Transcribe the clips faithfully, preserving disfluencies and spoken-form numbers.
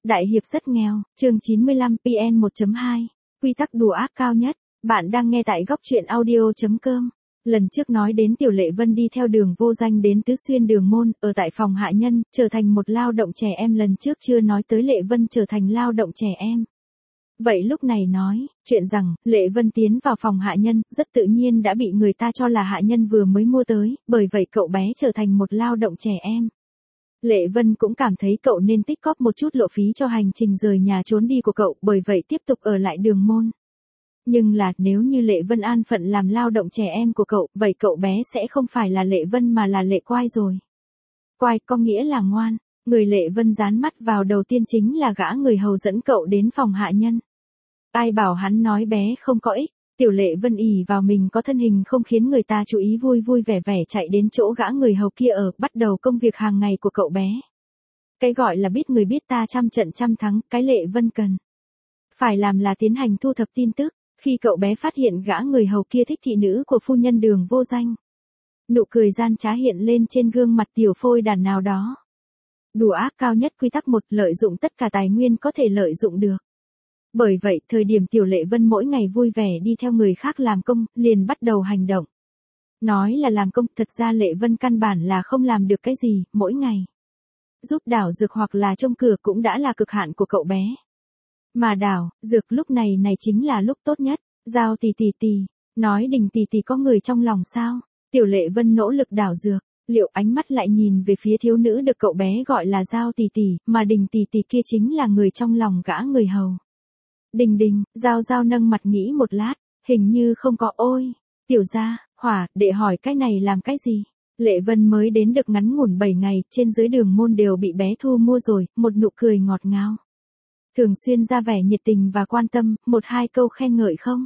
Đại hiệp rất nghèo, chương chín mươi lăm P N một chấm hai. Quy tắc đùa ác cao nhất. Bạn đang nghe tại góc truyện audio chấm com. Lần trước nói đến Tiểu Lệ Vân đi theo Đường Vô Danh đến Tứ Xuyên Đường Môn, ở tại phòng hạ nhân, trở thành một lao động trẻ em. Lần trước chưa nói tới Lệ Vân trở thành lao động trẻ em. Vậy lúc này nói, chuyện rằng, Lệ Vân tiến vào phòng hạ nhân, rất tự nhiên đã bị người ta cho là hạ nhân vừa mới mua tới, bởi vậy cậu bé trở thành một lao động trẻ em. Lệ Vân cũng cảm thấy cậu nên tích cóp một chút lộ phí cho hành trình rời nhà trốn đi của cậu, bởi vậy tiếp tục ở lại Đường Môn. Nhưng là, nếu như Lệ Vân an phận làm lao động trẻ em của cậu, vậy cậu bé sẽ không phải là Lệ Vân mà là Lệ Quai rồi. Quai có nghĩa là ngoan, người Lệ Vân dán mắt vào đầu tiên chính là gã người hầu dẫn cậu đến phòng hạ nhân. Ai bảo hắn nói bé không có ích. Tiểu Lệ Vân ỷ vào mình có thân hình không khiến người ta chú ý, vui vui vẻ vẻ chạy đến chỗ gã người hầu kia ở, bắt đầu công việc hàng ngày của cậu bé. Cái gọi là biết người biết ta trăm trận trăm thắng, cái Lệ Vân cần phải làm là tiến hành thu thập tin tức. Khi cậu bé phát hiện gã người hầu kia thích thị nữ của phu nhân Đường Vô Danh, nụ cười gian trá hiện lên trên gương mặt tiểu phôi đàn nào đó. Đùa ác cao nhất quy tắc một, lợi dụng tất cả tài nguyên có thể lợi dụng được. Bởi vậy, thời điểm Tiểu Lệ Vân mỗi ngày vui vẻ đi theo người khác làm công, liền bắt đầu hành động. Nói là làm công, thật ra Lệ Vân căn bản là không làm được cái gì, mỗi ngày giúp đảo dược hoặc là trông cửa cũng đã là cực hạn của cậu bé. Mà đảo, dược lúc này này chính là lúc tốt nhất. Giao tì tì tì, nói Đình tì tì có người trong lòng sao? Tiểu Lệ Vân nỗ lực đảo dược, liệu ánh mắt lại nhìn về phía thiếu nữ được cậu bé gọi là Giao tì tì, mà Đình tì tì kia chính là người trong lòng gã người hầu. Đình đình, Giao Giao nâng mặt nghĩ một lát, hình như không có. Ôi, tiểu gia, hỏa, đệ hỏi cái này làm cái gì? Lệ Vân mới đến được ngắn ngủn bảy ngày, trên dưới Đường Môn đều bị bé thu mua rồi, một nụ cười ngọt ngào. Thường xuyên ra vẻ nhiệt tình và quan tâm, một hai câu khen ngợi không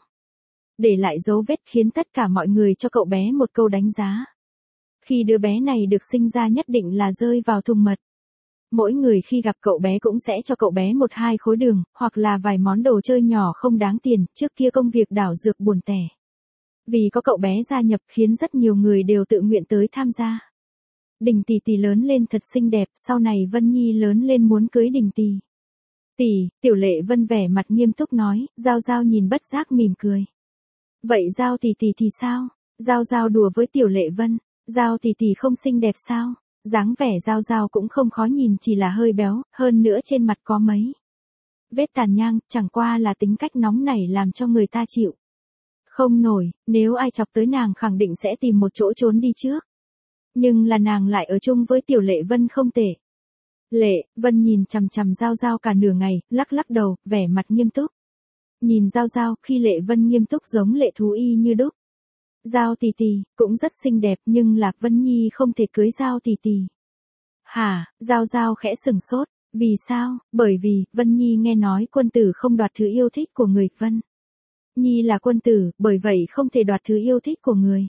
để lại dấu vết, khiến tất cả mọi người cho cậu bé một câu đánh giá. Khi đứa bé này được sinh ra nhất định là rơi vào thùng mật. Mỗi người khi gặp cậu bé cũng sẽ cho cậu bé một hai khối đường, hoặc là vài món đồ chơi nhỏ không đáng tiền. Trước kia công việc đảo dược buồn tẻ. Vì có cậu bé gia nhập khiến rất nhiều người đều tự nguyện tới tham gia. Đình tì tì lớn lên thật xinh đẹp, sau này Vân Nhi lớn lên muốn cưới Đình tì Tỷ. Tiểu Lệ Vân vẻ mặt nghiêm túc nói, Giao Giao nhìn bất giác mỉm cười. Vậy Giao tì tì thì sao? Giao Giao đùa với Tiểu Lệ Vân, Giao tì tì không xinh đẹp sao? Dáng vẻ Giao Giao cũng không khó nhìn, chỉ là hơi béo, hơn nữa trên mặt có mấy vết tàn nhang, chẳng qua là tính cách nóng nảy làm cho người ta chịu không nổi, nếu ai chọc tới nàng khẳng định sẽ tìm một chỗ trốn đi trước. Nhưng là nàng lại ở chung với Tiểu Lệ Vân không tệ. Lệ Vân nhìn chằm chằm Giao Giao cả nửa ngày, lắc lắc đầu, vẻ mặt nghiêm túc. Nhìn Giao Giao, khi Lệ Vân nghiêm túc giống lệ thú y như đúc. Giao tì tì, cũng rất xinh đẹp, nhưng Lạc Vân Nhi không thể cưới Giao tì tì. Hả? Giao Giao khẽ sừng sốt, vì sao? Bởi vì, Vân Nhi nghe nói quân tử không đoạt thứ yêu thích của người. Vân Nhi là quân tử, bởi vậy không thể đoạt thứ yêu thích của người.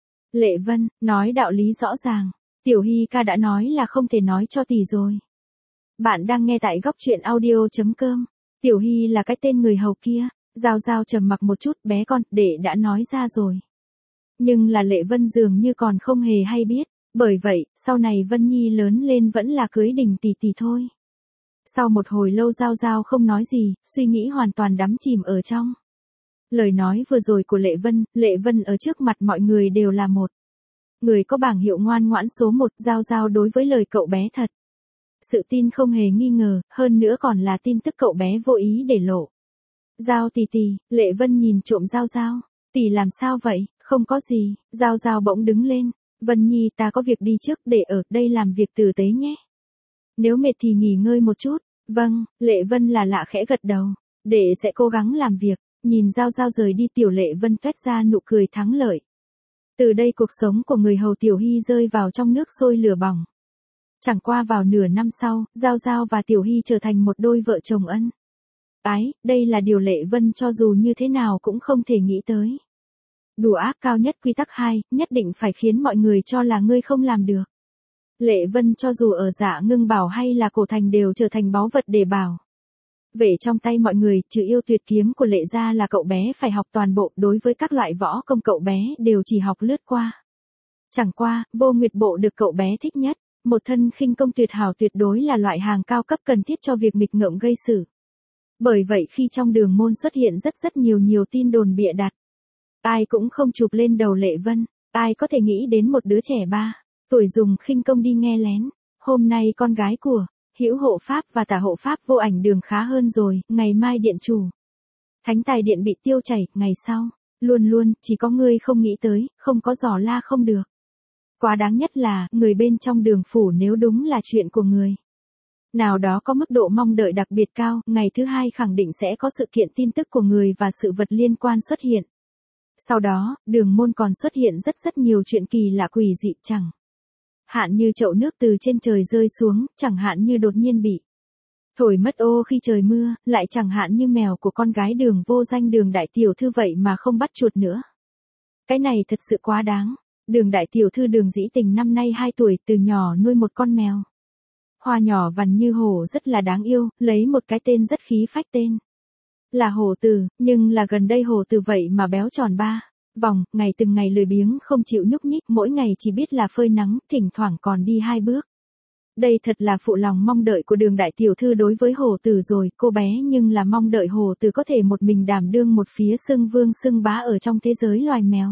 Lệ Vân, nói đạo lý rõ ràng. Tiểu Hy ca đã nói là không thể nói cho tỷ rồi. Bạn đang nghe tại góc truyện audio chấm com. Tiểu Hy là cái tên người hầu kia. Giao Giao trầm mặc một chút, bé con, đệ đã nói ra rồi. Nhưng là Lệ Vân dường như còn không hề hay biết. Bởi vậy, sau này Vân Nhi lớn lên vẫn là cưới Đình tì tì thôi. Sau một hồi lâu Giao Giao không nói gì, suy nghĩ hoàn toàn đắm chìm ở trong lời nói vừa rồi của Lệ Vân. Lệ Vân ở trước mặt mọi người đều là một người có bảng hiệu ngoan ngoãn số một. Giao Giao đối với lời cậu bé thật sự tin không hề nghi ngờ, hơn nữa còn là tin tức cậu bé vô ý để lộ. Giao tì tì, Lệ Vân nhìn trộm Giao Giao. Tỷ làm sao vậy? Không có gì. Giao Giao bỗng đứng lên. Vân Nhi, ta có việc đi trước, để ở đây làm việc tử tế nhé. Nếu mệt thì nghỉ ngơi một chút. Vâng. Lệ Vân là lạ khẽ gật đầu. Đệ sẽ cố gắng làm việc. Nhìn Giao Giao rời đi, Tiểu Lệ Vân toét ra nụ cười thắng lợi. Từ đây cuộc sống của người hầu Tiểu Hy rơi vào trong nước sôi lửa bỏng. Chẳng qua vào nửa năm sau, Giao Giao và Tiểu Hy trở thành một đôi vợ chồng ân ái. Đây là điều Lệ Vân cho dù như thế nào cũng không thể nghĩ tới. Đùa ác cao nhất quy tắc hai, nhất định phải khiến mọi người cho là ngươi không làm được. Lệ Vân cho dù ở Dạ Ngưng Bảo hay là Cổ Thành đều trở thành báu vật để bảo vệ trong tay mọi người, trừ yêu tuyệt kiếm của Lệ gia là cậu bé phải học toàn bộ. Đối với các loại võ công cậu bé đều chỉ học lướt qua. Chẳng qua, Vô Nguyệt bộ được cậu bé thích nhất. Một thân khinh công tuyệt hảo tuyệt đối là loại hàng cao cấp cần thiết cho việc nghịch ngợm gây sự. Bởi vậy khi trong đường môn xuất hiện rất rất nhiều nhiều tin đồn bịa đặt, ai cũng không chụp lên đầu Lệ Vân, ai có thể nghĩ đến một đứa trẻ ba tuổi dùng khinh công đi nghe lén. Hôm nay con gái của Hữu hộ pháp và Tả hộ pháp vô ảnh đường khá hơn rồi, ngày mai điện chủ Thánh Tài Điện bị tiêu chảy, ngày sau, luôn luôn, chỉ có ngươi không nghĩ tới, không có giỏ la không được. Quá đáng nhất là, người bên trong đường phủ nếu đúng là chuyện của người nào đó có mức độ mong đợi đặc biệt cao, ngày thứ hai khẳng định sẽ có sự kiện tin tức của người và sự vật liên quan xuất hiện. Sau đó, đường môn còn xuất hiện rất rất nhiều chuyện kỳ lạ quỷ dị, chẳng hạn như chậu nước từ trên trời rơi xuống, chẳng hạn như đột nhiên bị thổi mất ô khi trời mưa, lại chẳng hạn như mèo của con gái đường vô danh Đường đại tiểu thư vậy mà không bắt chuột nữa. Cái này thật sự quá đáng. Đường đại tiểu thư Đường Dĩ Tình năm nay hai tuổi, từ nhỏ nuôi một con mèo hoa nhỏ vằn như hổ rất là đáng yêu, lấy một cái tên rất khí phách tên là Hổ Tử, nhưng là gần đây Hổ Tử vậy mà béo tròn ba vòng, ngày từng ngày lười biếng không chịu nhúc nhích, mỗi ngày chỉ biết là phơi nắng, thỉnh thoảng còn đi hai bước. Đây thật là phụ lòng mong đợi của Đường đại tiểu thư đối với Hổ Tử rồi, cô bé nhưng là mong đợi Hổ Tử có thể một mình đảm đương một phía xưng vương xưng bá ở trong thế giới loài mèo.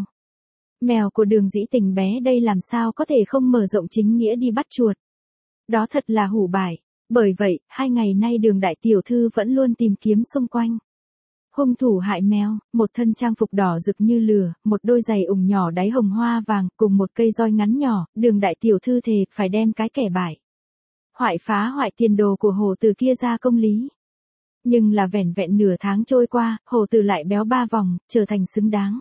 Mèo của Đường Dĩ Tình bé đây làm sao có thể không mở rộng chính nghĩa đi bắt chuột. Đó thật là hủ bại. Bởi vậy, hai ngày nay Đường đại tiểu thư vẫn luôn tìm kiếm xung quanh hung thủ hại mèo. Một thân trang phục đỏ rực như lửa, một đôi giày ủng nhỏ đáy hồng hoa vàng, cùng một cây roi ngắn nhỏ, Đường đại tiểu thư thề phải đem cái kẻ bại hoại phá hoại tiền đồ của Hổ Tử kia ra công lý. Nhưng là vẻn vẹn nửa tháng trôi qua, Hổ Tử lại béo ba vòng, trở thành xứng đáng.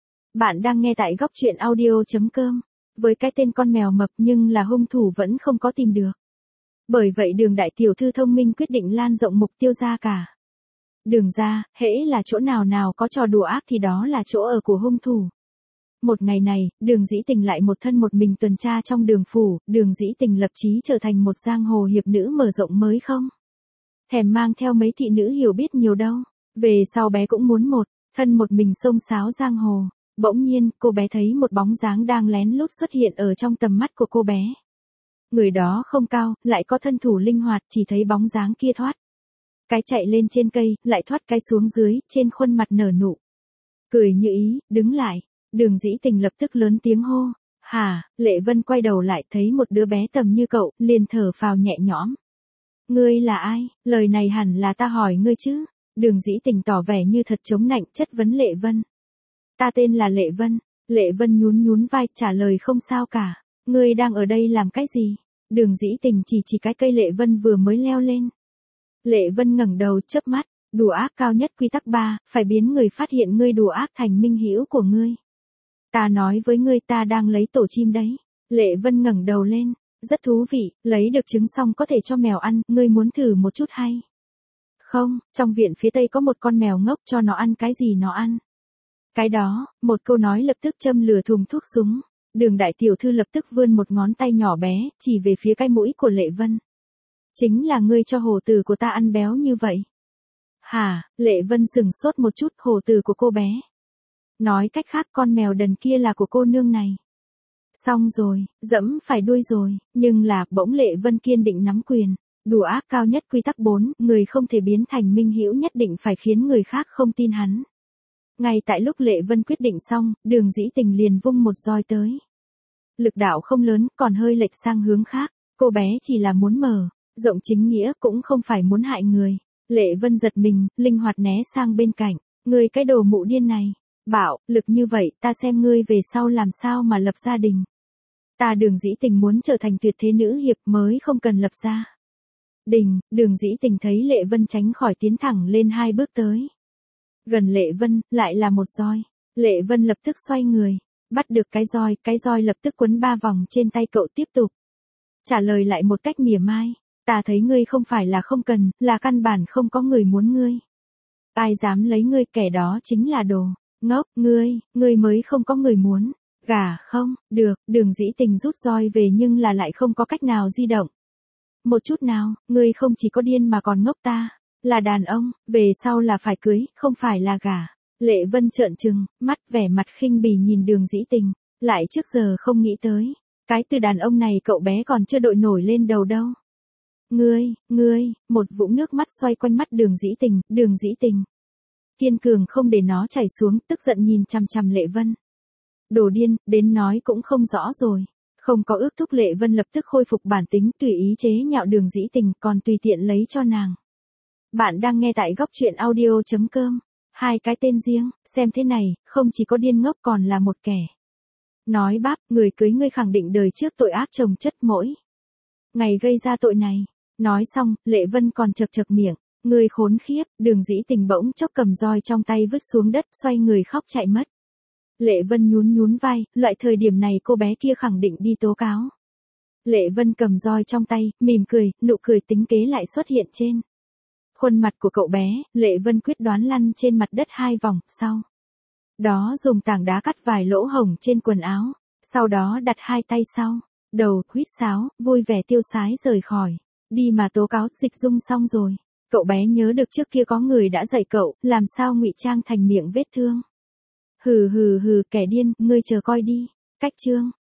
Bạn đang nghe tại góc truyện audio chấm com. Với cái tên con mèo mập nhưng là hung thủ vẫn không có tìm được. Bởi vậy Đường đại tiểu thư thông minh quyết định lan rộng mục tiêu ra cả đường ra, hễ là chỗ nào nào có trò đùa ác thì đó là chỗ ở của hung thủ. Một ngày này, Đường Dĩ Tình lại một thân một mình tuần tra trong đường phủ, Đường Dĩ Tình lập chí trở thành một giang hồ hiệp nữ mở rộng mới không thèm mang theo mấy thị nữ hiểu biết nhiều đâu. Về sau bé cũng muốn một thân một mình xông xáo giang hồ. Bỗng nhiên, cô bé thấy một bóng dáng đang lén lút xuất hiện ở trong tầm mắt của cô bé. Người đó không cao, lại có thân thủ linh hoạt, chỉ thấy bóng dáng kia thoát cái chạy lên trên cây, lại thoát cái xuống dưới, trên khuôn mặt nở nụ cười như ý, đứng lại. Đường Dĩ Tình lập tức lớn tiếng hô. Hả? Lệ Vân quay đầu lại thấy một đứa bé tầm như cậu, liền thở phào nhẹ nhõm. Ngươi là ai? Lời này hẳn là ta hỏi ngươi chứ? Đường Dĩ Tình tỏ vẻ như thật chống nạnh, chất vấn Lệ Vân. Ta tên là Lệ Vân. Lệ Vân nhún nhún vai, trả lời không sao cả. Ngươi đang ở đây làm cái gì? Đường Dĩ Tình chỉ chỉ cái cây Lệ Vân vừa mới leo lên. Lệ Vân ngẩng đầu, chớp mắt. Đùa ác cao nhất quy tắc ba, phải biến người phát hiện ngươi đùa ác thành minh hữu của ngươi. Ta nói với ngươi, ta đang lấy tổ chim đấy. Lệ Vân ngẩng đầu lên. Rất thú vị, lấy được trứng xong có thể cho mèo ăn, ngươi muốn thử một chút hay không? Trong viện phía tây có một con mèo ngốc, cho nó ăn cái gì nó ăn cái đó. Một câu nói lập tức châm lửa thùng thuốc súng. Đường đại tiểu thư lập tức vươn một ngón tay nhỏ bé, chỉ về phía cái mũi của Lệ Vân. Chính là ngươi cho Hổ Tử của ta ăn béo như vậy. Hả? Lệ Vân sững sốt một chút. Hổ Tử của cô bé. Nói cách khác con mèo đần kia là của cô nương này. Xong rồi, dẫm phải đuôi rồi. Nhưng là, bỗng Lệ Vân kiên định nắm quyền. Đùa ác cao nhất quy tắc bốn, người không thể biến thành minh hữu, nhất định phải khiến người khác không tin hắn. Ngay tại lúc Lệ Vân quyết định xong, Đường Dĩ Tình liền vung một roi tới. Lực đạo không lớn, còn hơi lệch sang hướng khác. Cô bé chỉ là muốn mở rộng chính nghĩa, cũng không phải muốn hại người. Lệ Vân giật mình, linh hoạt né sang bên cạnh. Ngươi cái đồ mụ điên này. Bạo lực như vậy, ta xem ngươi về sau làm sao mà lập gia đình. Ta Đường Dĩ Tình muốn trở thành tuyệt thế nữ hiệp, mới không cần lập gia đình. Đường Dĩ Tình thấy Lệ Vân tránh khỏi, tiến thẳng lên hai bước tới gần Lệ Vân, lại là một roi. Lệ Vân lập tức xoay người, bắt được cái roi, cái roi lập tức quấn ba vòng trên tay cậu, tiếp tục trả lời lại một cách mỉa mai. Ta thấy ngươi không phải là không cần, là căn bản không có người muốn ngươi. Ai dám lấy ngươi, kẻ đó chính là đồ ngốc. Ngươi, ngươi mới không có người muốn. Gả không? Được. Đường Dĩ Tình rút roi về nhưng là lại không có cách nào di động một chút nào. Ngươi không chỉ có điên mà còn ngốc. Ta là đàn ông, về sau là phải cưới, không phải là gả. Lệ Vân trợn trừng mắt, vẻ mặt khinh bỉ nhìn Đường Dĩ Tình, lại trước giờ không nghĩ tới Cái từ đàn ông này cậu bé còn chưa đội nổi lên đầu đâu. Ngươi, ngươi, một vũng nước mắt xoay quanh mắt Đường Dĩ Tình, Đường Dĩ Tình. Kiên cường không để nó chảy xuống, tức giận nhìn chằm chằm Lệ Vân. Đồ điên, đến nói cũng không rõ rồi. Không có ước thúc, Lệ Vân lập tức khôi phục bản tính, tùy ý chế nhạo Đường Dĩ Tình, còn tùy tiện lấy cho nàng. Bạn đang nghe tại góc truyện audio chấm com. Hai cái tên riêng, xem thế này, không chỉ có điên ngốc còn là một kẻ. Nói báp, người cưới ngươi khẳng định đời trước tội ác chồng chất mỗi ngày gây ra tội này. Nói xong, Lệ Vân còn chật chật miệng. Ngươi khốn khiếp, Đường Dĩ Tình bỗng chốc cầm roi trong tay vứt xuống đất, xoay người khóc chạy mất. Lệ Vân nhún nhún vai, loại thời điểm này cô bé kia khẳng định đi tố cáo. Lệ Vân cầm roi trong tay, mỉm cười, nụ cười tính kế lại xuất hiện trên khuôn mặt của cậu bé. Lệ Vân quyết đoán lăn trên mặt đất hai vòng, sau đó dùng tảng đá cắt vài lỗ hổng trên quần áo, sau đó đặt hai tay sau đầu, huýt sáo, vui vẻ tiêu sái rời khỏi. Đi mà tố cáo, dịch dung xong rồi. Cậu bé nhớ được trước kia có người đã dạy cậu, làm sao ngụy trang thành miệng vết thương. Hừ hừ hừ, kẻ điên, ngươi chờ coi đi. Cách chương